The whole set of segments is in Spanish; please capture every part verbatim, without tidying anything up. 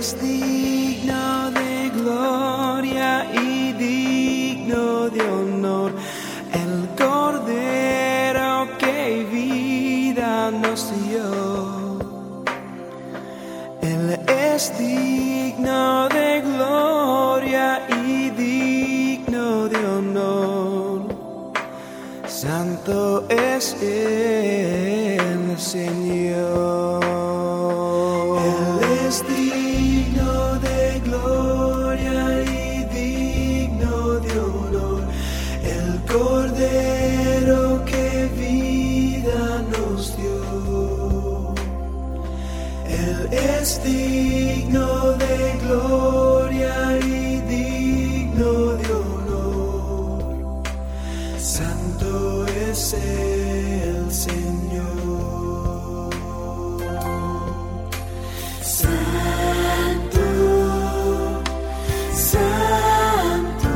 es digno de gloria y digno de honor, el Cordero que vida nos dio. Él es digno de gloria y digno de honor. Santo es el Señor. Él es digno de gloria y digno de honor, el Cordero que vida nos dio. Él es digno de gloria y digno de honor. Santo es el Señor. Santo, Santo,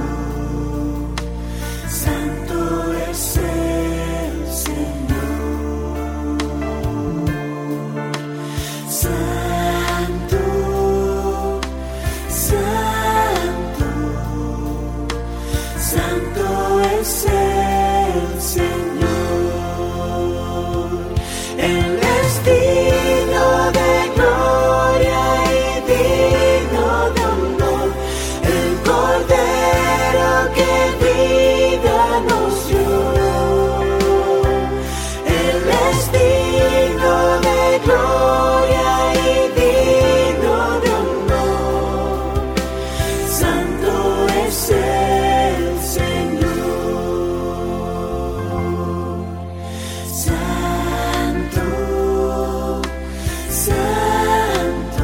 Santo es el Señor. Santo, Santo, Santo es el Señor. Él es digno de gloria y digno de honor, el Cordero que vida nos dio. Él es digno de gloria y digno de honor. Santo es el Señor. Santo, Santo,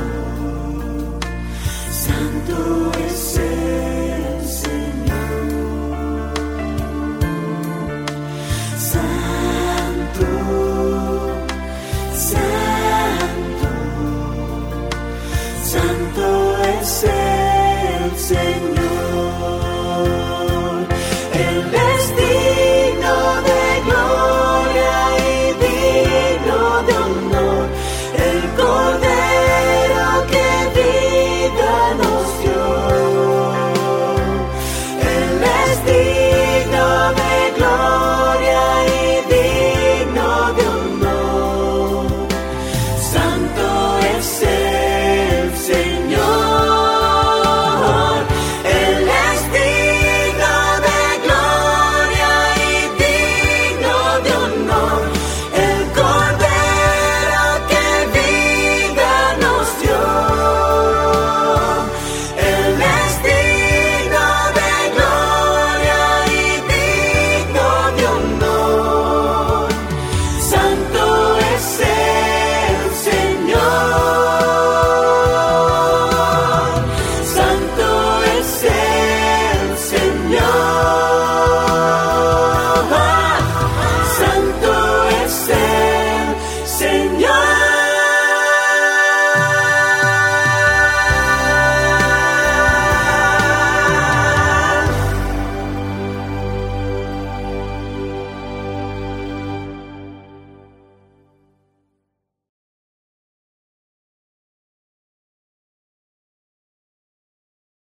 Santo es el Señor. Santo,